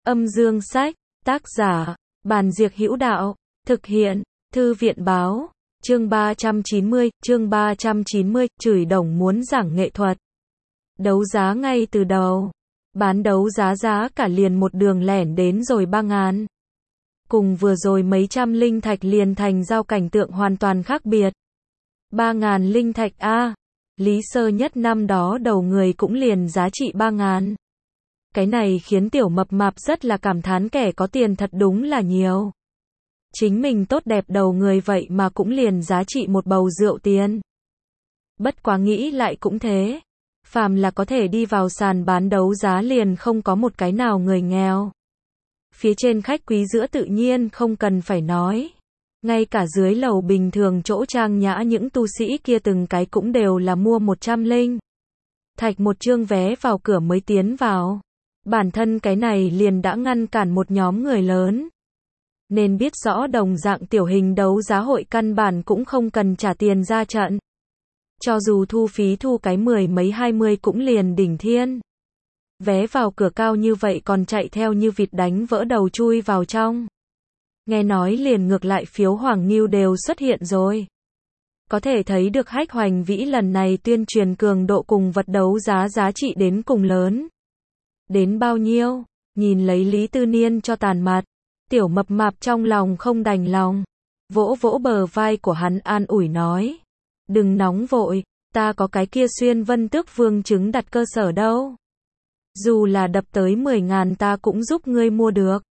Âm Dương Sách, tác giả, Bàn Diệc Hữu Đạo, thực hiện, Thư viện Báo, chương 390, chửi đồng muốn giảng nghệ thuật. Đấu giá ngay từ đầu. Bán đấu giá giá cả liền một đường lẻn đến rồi 3.000. Cùng vừa rồi mấy trăm linh thạch liền thành giao cảnh tượng hoàn toàn khác biệt. 3.000 linh thạch a. Lý Sơ Nhất năm đó đầu người cũng liền giá trị 3.000. Cái này khiến tiểu mập mạp rất là cảm thán kẻ có tiền thật đúng là nhiều. Chính mình tốt đẹp đầu người vậy mà cũng liền giá trị một bầu rượu tiền. Bất quá nghĩ lại cũng thế. Phàm là có thể đi vào sàn bán đấu giá liền không có một cái nào người nghèo. Phía trên khách quý giữa tự nhiên không cần phải nói. Ngay cả dưới lầu bình thường chỗ trang nhã những tu sĩ kia từng cái cũng đều là mua 100 linh thạch một chương vé vào cửa mới tiến vào. Bản thân cái này liền đã ngăn cản một nhóm người lớn. Nên biết rõ đồng dạng tiểu hình đấu giá hội căn bản cũng không cần trả tiền ra trận. Cho dù thu phí thu cái 10 mấy 20 cũng liền đỉnh thiên. Vé vào cửa cao như vậy còn chạy theo như vịt đánh vỡ đầu chui vào trong. Nghe nói liền ngược lại phiếu Hoàng Ngưu đều xuất hiện rồi. Có thể thấy được Hách Hoành Vĩ lần này tuyên truyền cường độ cùng vật đấu giá giá trị đến cùng lớn. Đến bao nhiêu? Nhìn lấy Lý Tư Niên cho tàn mặt. Tiểu mập mạp trong lòng không đành lòng. Vỗ vỗ bờ vai của hắn an ủi nói. Đừng nóng vội, ta có cái kia Xuyên Vân Tước Vương chứng đặt cơ sở đâu. Dù là đập tới 10.000 ta cũng giúp ngươi mua được.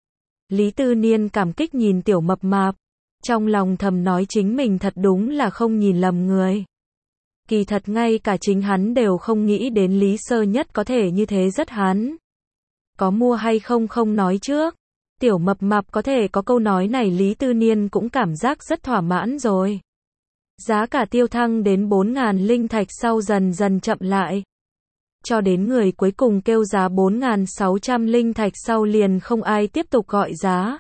Lý Tư Niên cảm kích nhìn tiểu mập mạp. Trong lòng thầm nói chính mình thật đúng là không nhìn lầm người. Kỳ thật ngay cả chính hắn đều không nghĩ đến Lý Sơ Nhất có thể như thế rất hắn. Có mua hay không không nói trước. Tiểu mập mạp có thể có câu nói này Lý Tư Niên cũng cảm giác rất thỏa mãn rồi. Giá cả tiêu thăng đến 4.000 linh thạch sau dần dần chậm lại. Cho đến người cuối cùng kêu giá 4.600 linh thạch sau liền không ai tiếp tục gọi giá.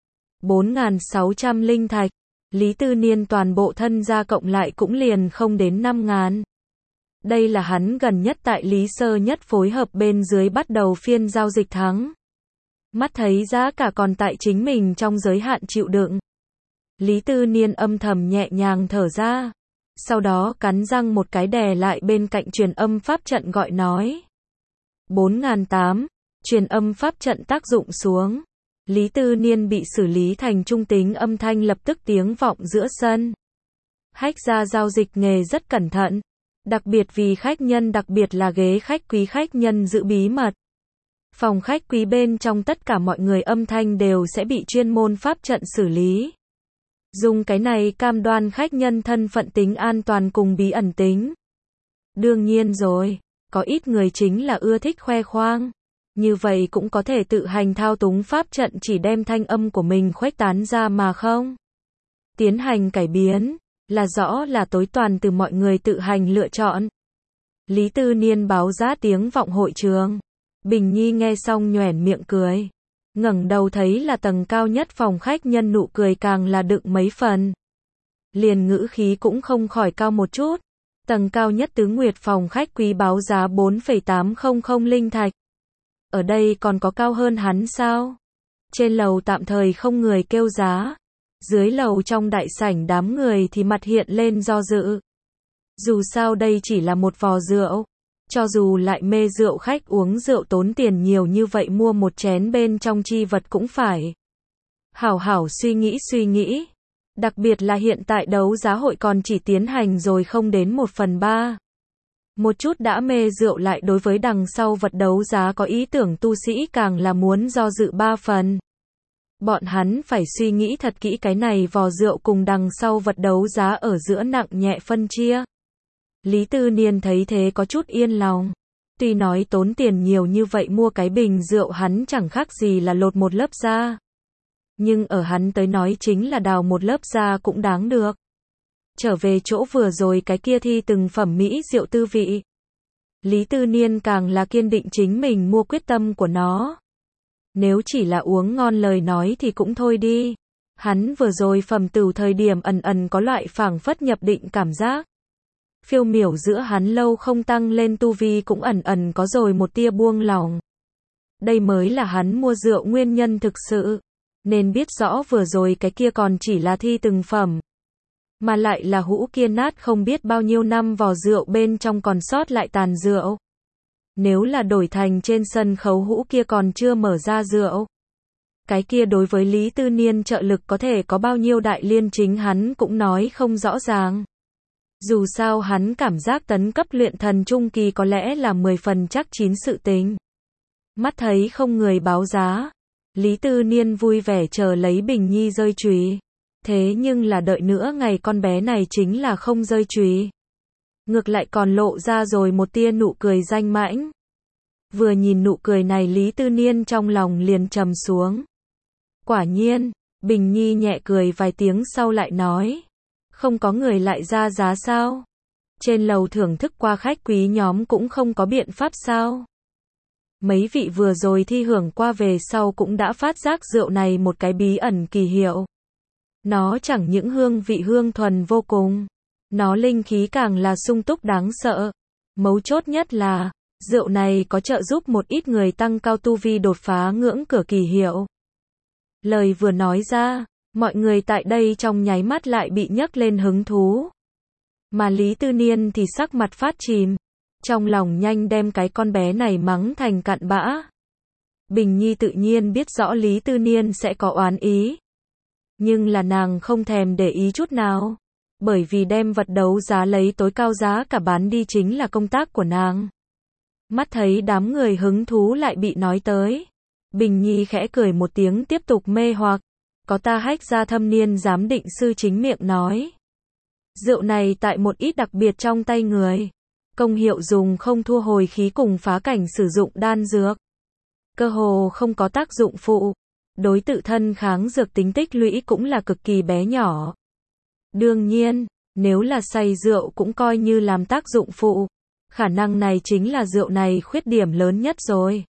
4.600 linh thạch, Lý Tư Niên toàn bộ thân gia cộng lại cũng liền không đến 5.000. Đây là hắn gần nhất tại Lý Sơ Nhất phối hợp bên dưới bắt đầu phiên giao dịch thắng. Mắt thấy giá cả còn tại chính mình trong giới hạn chịu đựng. Lý Tư Niên âm thầm nhẹ nhàng thở ra. Sau đó cắn răng một cái đè lại bên cạnh truyền âm pháp trận gọi nói. 4.800, truyền âm pháp trận tác dụng xuống. Lý Tư Niên bị xử lý thành trung tính âm thanh lập tức tiếng vọng giữa sân. Hách gia giao dịch nghề rất cẩn thận. Đặc biệt vì khách nhân đặc biệt là ghế khách quý khách nhân giữ bí mật. Phòng khách quý bên trong tất cả mọi người âm thanh đều sẽ bị chuyên môn pháp trận xử lý. Dùng cái này cam đoan khách nhân thân phận tính an toàn cùng bí ẩn tính. Đương nhiên rồi, có ít người chính là ưa thích khoe khoang. Như vậy cũng có thể tự hành thao túng pháp trận chỉ đem thanh âm của mình khuếch tán ra mà không. Tiến hành cải biến, là rõ là tối toàn từ mọi người tự hành lựa chọn. Lý Tư Niên báo giá tiếng vọng hội trường. Bình Nhi nghe xong nhoẻn miệng cười. Ngẩng đầu thấy là tầng cao nhất phòng khách nhân nụ cười càng là đựng mấy phần. Liền ngữ khí cũng không khỏi cao một chút. Tầng cao nhất Tứ Nguyệt phòng khách quý báo giá 4,800 linh thạch. Ở đây còn có cao hơn hắn sao? Trên lầu tạm thời không người kêu giá. Dưới lầu trong đại sảnh đám người thì mặt hiện lên do dự. Dù sao đây chỉ là một vò rượu. Cho dù lại mê rượu khách uống rượu tốn tiền nhiều như vậy mua một chén bên trong chi vật cũng phải. Hảo hảo suy nghĩ. Đặc biệt là hiện tại đấu giá hội còn chỉ tiến hành rồi không đến 1/3. Một chút đã mê rượu lại đối với đằng sau vật đấu giá có ý tưởng tu sĩ càng là muốn do dự 3 phần. Bọn hắn phải suy nghĩ thật kỹ cái này vò rượu cùng đằng sau vật đấu giá ở giữa nặng nhẹ phân chia. Lý Tư Niên thấy thế có chút yên lòng. Tuy nói tốn tiền nhiều như vậy mua cái bình rượu hắn chẳng khác gì là lột một lớp da. Nhưng ở hắn tới nói chính là đào một lớp da cũng đáng được. Trở về chỗ vừa rồi cái kia thi từng phẩm mỹ rượu tư vị. Lý Tư Niên càng là kiên định chính mình mua quyết tâm của nó. Nếu chỉ là uống ngon lời nói thì cũng thôi đi. Hắn vừa rồi phẩm tửu thời điểm ẩn có loại phảng phất nhập định cảm giác. Phiêu miểu giữa hắn lâu không tăng lên tu vi cũng ẩn có rồi một tia buông lỏng. Đây mới là hắn mua rượu nguyên nhân thực sự. Nên biết rõ vừa rồi cái kia còn chỉ là thi từng phẩm. Mà lại là hũ kia nát không biết bao nhiêu năm vò rượu bên trong còn sót lại tàn rượu. Nếu là đổi thành trên sân khấu hũ kia còn chưa mở ra rượu. Cái kia đối với Lý Tư Niên trợ lực có thể có bao nhiêu đại liên chính hắn cũng nói không rõ ràng. Dù sao hắn cảm giác tấn cấp luyện thần trung kỳ có lẽ là 10 phần chắc chín sự tình. Mắt thấy không người báo giá. Lý Tư Niên vui vẻ chờ lấy bình nhi rơi chùy. Thế nhưng là đợi nữa ngày con bé này chính là không rơi chùy. Ngược lại còn lộ ra rồi một tia nụ cười danh mãnh. Vừa nhìn nụ cười này Lý Tư Niên trong lòng liền trầm xuống. Quả nhiên, Bình Nhi nhẹ cười vài tiếng sau lại nói. Không có người lại ra giá sao? Trên lầu thưởng thức qua khách quý nhóm cũng không có biện pháp sao? Mấy vị vừa rồi thi hưởng qua về sau cũng đã phát giác rượu này một cái bí ẩn kỳ hiệu. Nó chẳng những hương vị hương thuần vô cùng. Nó linh khí càng là sung túc đáng sợ. Mấu chốt nhất là, rượu này có trợ giúp một ít người tăng cao tu vi đột phá ngưỡng cửa kỳ hiệu. Lời vừa nói ra, mọi người tại đây trong nháy mắt lại bị nhấc lên hứng thú. Mà Lý Tư Niên thì sắc mặt phát chìm. Trong lòng nhanh đem cái con bé này mắng thành cặn bã. Bình Nhi tự nhiên biết rõ Lý Tư Niên sẽ có oán ý. Nhưng là nàng không thèm để ý chút nào. Bởi vì đem vật đấu giá lấy tối cao giá cả bán đi chính là công tác của nàng. Mắt thấy đám người hứng thú lại bị nói tới. Bình Nhi khẽ cười một tiếng tiếp tục mê hoặc. Có ta hách ra thâm niên giám định sư chính miệng nói. Rượu này tại một ít đặc biệt trong tay người. Công hiệu dùng không thua hồi khí cùng phá cảnh sử dụng đan dược. Cơ hồ không có tác dụng phụ. Đối tự thân kháng dược tính tích lũy cũng là cực kỳ bé nhỏ. Đương nhiên, nếu là say rượu cũng coi như làm tác dụng phụ. Khả năng này chính là rượu này khuyết điểm lớn nhất rồi.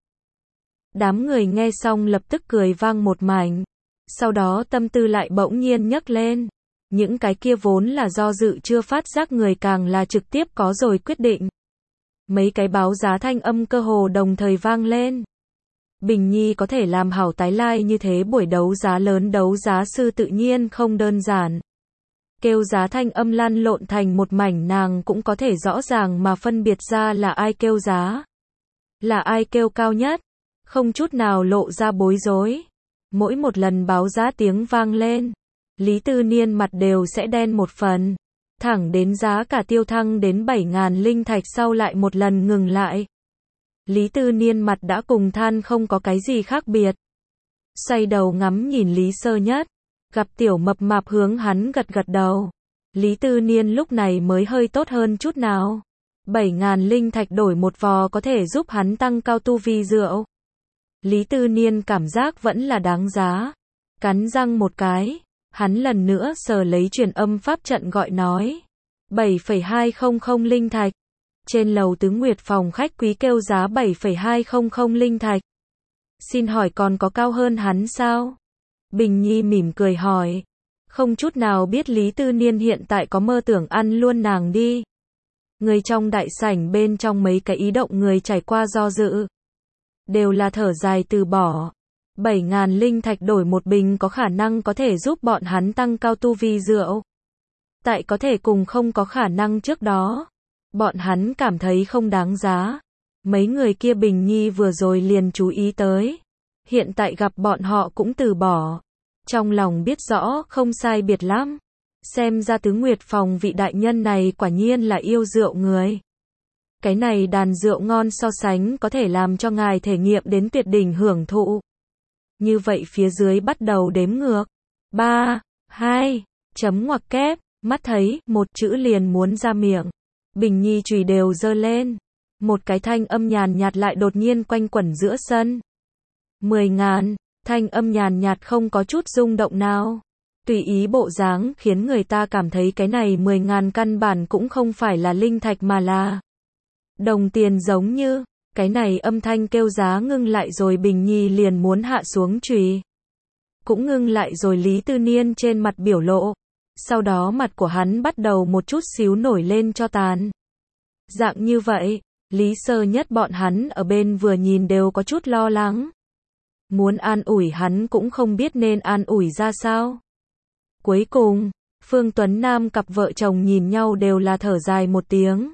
Đám người nghe xong lập tức cười vang một mảnh. Sau đó tâm tư lại bỗng nhiên nhấc lên. Những cái kia vốn là do dự chưa phát giác người càng là trực tiếp có rồi quyết định. Mấy cái báo giá thanh âm cơ hồ đồng thời vang lên. Bình Nhi có thể làm hảo tái lai như thế buổi đấu giá lớn đấu giá sư tự nhiên không đơn giản. Kêu giá thanh âm lăn lộn thành một mảnh nàng cũng có thể rõ ràng mà phân biệt ra là ai kêu giá. Là ai kêu cao nhất. Không chút nào lộ ra bối rối. Mỗi một lần báo giá tiếng vang lên. Lý Tư Niên mặt đều sẽ đen một phần. Thẳng đến giá cả tiêu thăng đến 7.000 linh thạch sau lại một lần ngừng lại. Lý Tư Niên mặt đã cùng than không có cái gì khác biệt. Xoay đầu ngắm nhìn Lý Sơ Nhất. Gặp tiểu mập mạp hướng hắn gật gật đầu. Lý Tư Niên lúc này mới hơi tốt hơn chút nào. 7.000 linh thạch đổi một vò có thể giúp hắn tăng cao tu vi rượu. Lý Tư Niên cảm giác vẫn là đáng giá. Cắn răng một cái. Hắn lần nữa sờ lấy truyền âm pháp trận gọi nói. 7,200 linh thạch. Trên lầu Tứ Nguyệt phòng khách quý kêu giá 7,200 linh thạch. Xin hỏi còn có cao hơn hắn sao? Bình Nhi mỉm cười hỏi. Không chút nào biết Lý Tư Niên hiện tại có mơ tưởng ăn luôn nàng đi. Người trong đại sảnh bên trong mấy cái ý động người trải qua do dự. Đều là thở dài từ bỏ. 7.000 linh thạch đổi một bình có khả năng có thể giúp bọn hắn tăng cao tu vi rượu. Tại có thể cùng không có khả năng trước đó. Bọn hắn cảm thấy không đáng giá. Mấy người kia Bình Nhi vừa rồi liền chú ý tới. Hiện tại gặp bọn họ cũng từ bỏ. Trong lòng biết rõ không sai biệt lắm. Xem ra Tứ Nguyệt phòng vị đại nhân này quả nhiên là yêu rượu người. Cái này đàn rượu ngon so sánh có thể làm cho ngài thể nghiệm đến tuyệt đỉnh hưởng thụ. Như vậy phía dưới bắt đầu đếm ngược. 3, 2, chấm ngoặc kép, mắt thấy, một chữ liền muốn ra miệng. Bình Nhi chùy đều giơ lên. Một cái thanh âm nhàn nhạt lại đột nhiên quanh quẩn giữa sân. 10.000, thanh âm nhàn nhạt không có chút rung động nào. Tùy ý bộ dáng khiến người ta cảm thấy cái này 10.000 căn bản cũng không phải là linh thạch mà là đồng tiền giống như. Cái này âm thanh kêu giá ngưng lại rồi Bình Nhi liền muốn hạ xuống chùy. Cũng ngưng lại rồi Lý Tư Niên trên mặt biểu lộ. Sau đó mặt của hắn bắt đầu một chút xíu nổi lên cho tàn. Dạng như vậy, Lý Sơ Nhất bọn hắn ở bên vừa nhìn đều có chút lo lắng. Muốn an ủi hắn cũng không biết nên an ủi ra sao. Cuối cùng, Phương Tuấn Nam cặp vợ chồng nhìn nhau đều là thở dài một tiếng.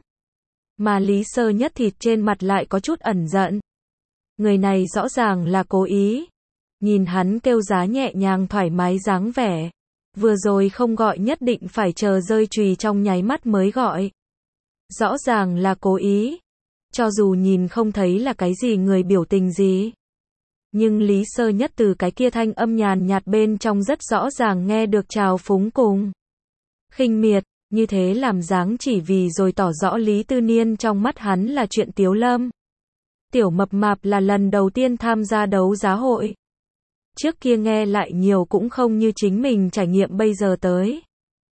Mà Lý Sơ Nhất thịt trên mặt lại có chút ẩn giận. Người này rõ ràng là cố ý. Nhìn hắn kêu giá nhẹ nhàng thoải mái dáng vẻ. Vừa rồi không gọi nhất định phải chờ rơi chùy trong nháy mắt mới gọi. Rõ ràng là cố ý. Cho dù nhìn không thấy là cái gì người biểu tình gì. Nhưng Lý Sơ Nhất từ cái kia thanh âm nhàn nhạt bên trong rất rõ ràng nghe được trào phúng cùng khinh miệt, như thế làm dáng chỉ vì rồi tỏ rõ Lý Tư Niên trong mắt hắn là chuyện tiếu lâm. Tiểu Mập Mạp là lần đầu tiên tham gia đấu giá hội. Trước kia nghe lại nhiều cũng không như chính mình trải nghiệm bây giờ tới.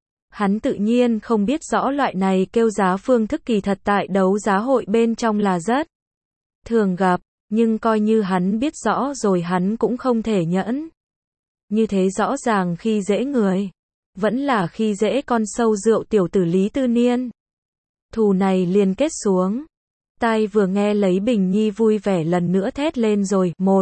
Hắn tự nhiên không biết rõ loại này kêu giá phương thức kỳ thật tại đấu giá hội bên trong là rất thường gặp, nhưng coi như hắn biết rõ rồi hắn cũng không thể nhẫn. Như thế rõ ràng khi dễ người, vẫn là khi dễ con sâu rượu tiểu tử Lý Tư Niên. Thù này liền kết xuống. Tai vừa nghe lấy Bình Nhi vui vẻ lần nữa thét lên rồi, một.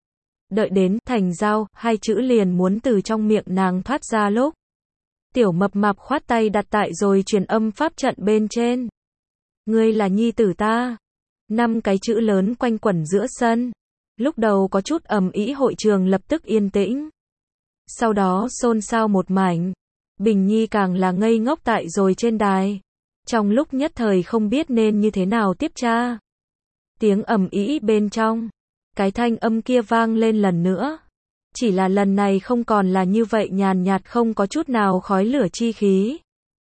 Đợi đến thành giao, hai chữ liền muốn từ trong miệng nàng thoát ra lúc. Tiểu Mập Mạp khoát tay đặt tại rồi truyền âm pháp trận bên trên. Ngươi là nhi tử ta. 5 cái chữ lớn quanh quẩn giữa sân. Lúc đầu có chút ầm ĩ, hội trường lập tức yên tĩnh. Sau đó xôn xao một mảnh. Bình Nhi càng là ngây ngốc tại rồi trên đài. Trong lúc nhất thời không biết nên như thế nào tiếp tra. Tiếng ầm ĩ bên trong. Cái thanh âm kia vang lên lần nữa. Chỉ là lần này không còn là như vậy nhàn nhạt không có chút nào khói lửa chi khí.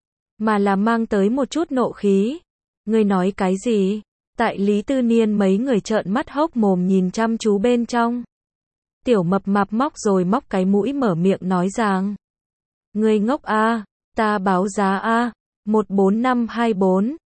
Mà là mang tới một chút nộ khí. Ngươi nói cái gì? Tại Lý Tư Niên mấy người trợn mắt hốc mồm nhìn chăm chú bên trong. Tiểu Mập Mạp móc rồi móc cái mũi mở miệng nói rằng. Ngươi ngốc a, ta báo giá a, 14524,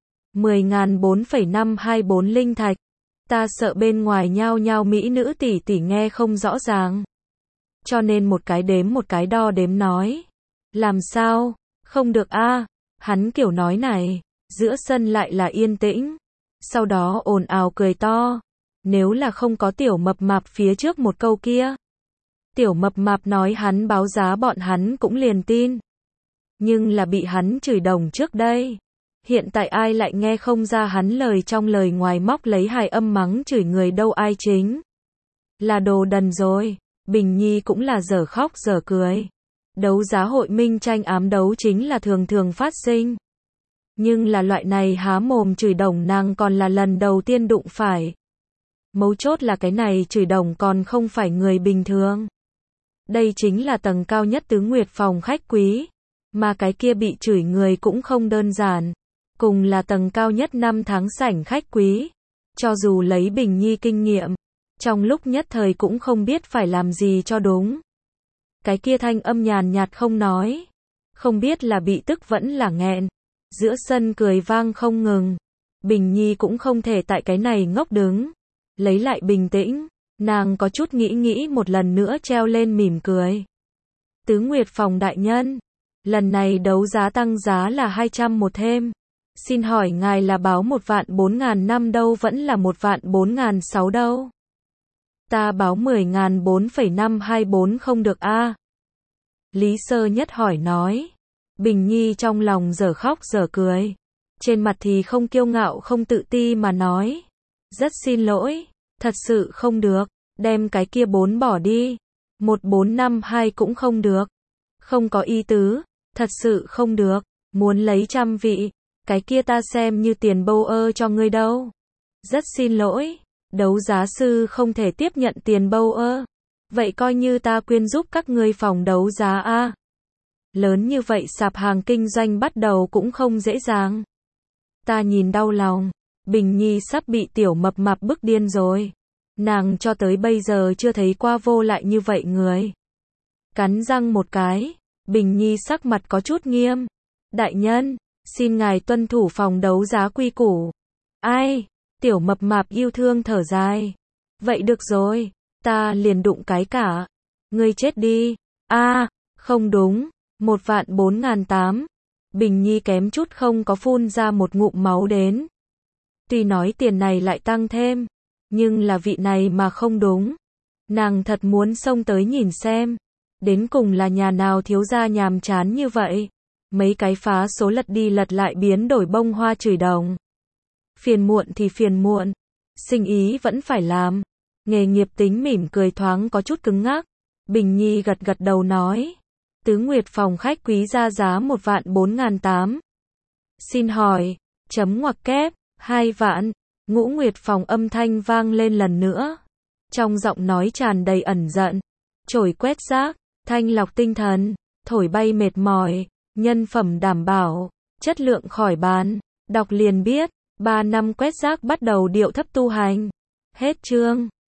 10.000 4,524 linh thạch. Ta sợ bên ngoài nhao nhao mỹ nữ tỷ tỷ nghe không rõ ràng. Cho nên một cái đếm một cái đo đếm nói. Làm sao? Không được a. Hắn kiểu nói này, giữa sân lại là yên tĩnh. Sau đó ồn ào cười to. Nếu là không có Tiểu Mập Mạp phía trước một câu kia. Tiểu Mập Mạp nói hắn báo giá bọn hắn cũng liền tin. Nhưng là bị hắn chửi đồng trước đây. Hiện tại ai lại nghe không ra hắn lời trong lời ngoài móc lấy hài âm mắng chửi người đâu, ai chính là đồ đần rồi. Bình Nhi cũng là dở khóc dở cười. Đấu giá hội minh tranh ám đấu chính là thường thường phát sinh. Nhưng là loại này há mồm chửi đồng nàng còn là lần đầu tiên đụng phải. Mấu chốt là cái này chửi đồng còn không phải người bình thường. Đây chính là tầng cao nhất Tứ Nguyệt phòng khách quý. Mà cái kia bị chửi người cũng không đơn giản. Cùng là tầng cao nhất 5 tháng sảnh khách quý. Cho dù lấy Bình Nhi kinh nghiệm, trong lúc nhất thời cũng không biết phải làm gì cho đúng. Cái kia thanh âm nhàn nhạt không nói. Không biết là bị tức vẫn là nghẹn. Giữa sân cười vang không ngừng. Bình Nhi cũng không thể tại cái này ngốc đứng. Lấy lại bình tĩnh. Nàng có chút nghĩ một lần nữa treo lên mỉm cười. Tứ Nguyệt phòng đại nhân. Lần này đấu giá tăng giá là 200 một thêm. Xin hỏi ngài là báo 1.400.000 đâu vẫn là 1.400.006 đâu? Ta báo 10.000 4,524 không được a. Lý Sơ Nhất hỏi nói. Bình Nhi trong lòng dở khóc dở cười. Trên mặt thì không kiêu ngạo không tự ti mà nói. Rất xin lỗi, thật sự không được, đem cái kia 4 bỏ đi. 1452 cũng không được. Không có ý tứ, thật sự không được, muốn lấy trăm vị. Cái kia ta xem như tiền bâu ơ cho ngươi đâu. Rất xin lỗi, đấu giá sư không thể tiếp nhận tiền bâu ơ. Vậy coi như ta quyên giúp các ngươi phòng đấu giá a. Lớn như vậy sạp hàng kinh doanh bắt đầu cũng không dễ dàng. Ta nhìn đau lòng, Bình Nhi sắp bị Tiểu Mập Mạp bức điên rồi. Nàng cho tới bây giờ chưa thấy qua vô lại như vậy người. Cắn răng một cái, Bình Nhi sắc mặt có chút nghiêm. Đại nhân, xin ngài tuân thủ phòng đấu giá quy củ. Ai? Tiểu Mập Mạp yêu thương thở dài. Vậy được rồi, ta liền đụng cái cả. Ngươi chết đi. A, không đúng, 1.400.008. Bình Nhi kém chút không có phun ra một ngụm máu đến. Tuy nói tiền này lại tăng thêm, nhưng là vị này mà không đúng. Nàng thật muốn xông tới nhìn xem. Đến cùng là nhà nào thiếu gia nhàm chán như vậy. Mấy cái phá số lật đi lật lại biến đổi bông hoa chửi đồng. Phiền muộn thì phiền muộn. Sinh ý vẫn phải làm. Nghề nghiệp tính mỉm cười thoáng có chút cứng ngắc. Bình Nhi gật gật đầu nói. Tứ Nguyệt phòng khách quý ra giá 1.408.000. Xin hỏi, chấm ngoặc kép, 2 vạn. Ngũ Nguyệt phòng âm thanh vang lên lần nữa. Trong giọng nói tràn đầy ẩn giận. Chổi quét rác, thanh lọc tinh thần, thổi bay mệt mỏi, nhân phẩm đảm bảo, chất lượng khỏi bàn. Đọc liền biết, 3 năm quét rác bắt đầu điệu thấp tu hành. Hết chương.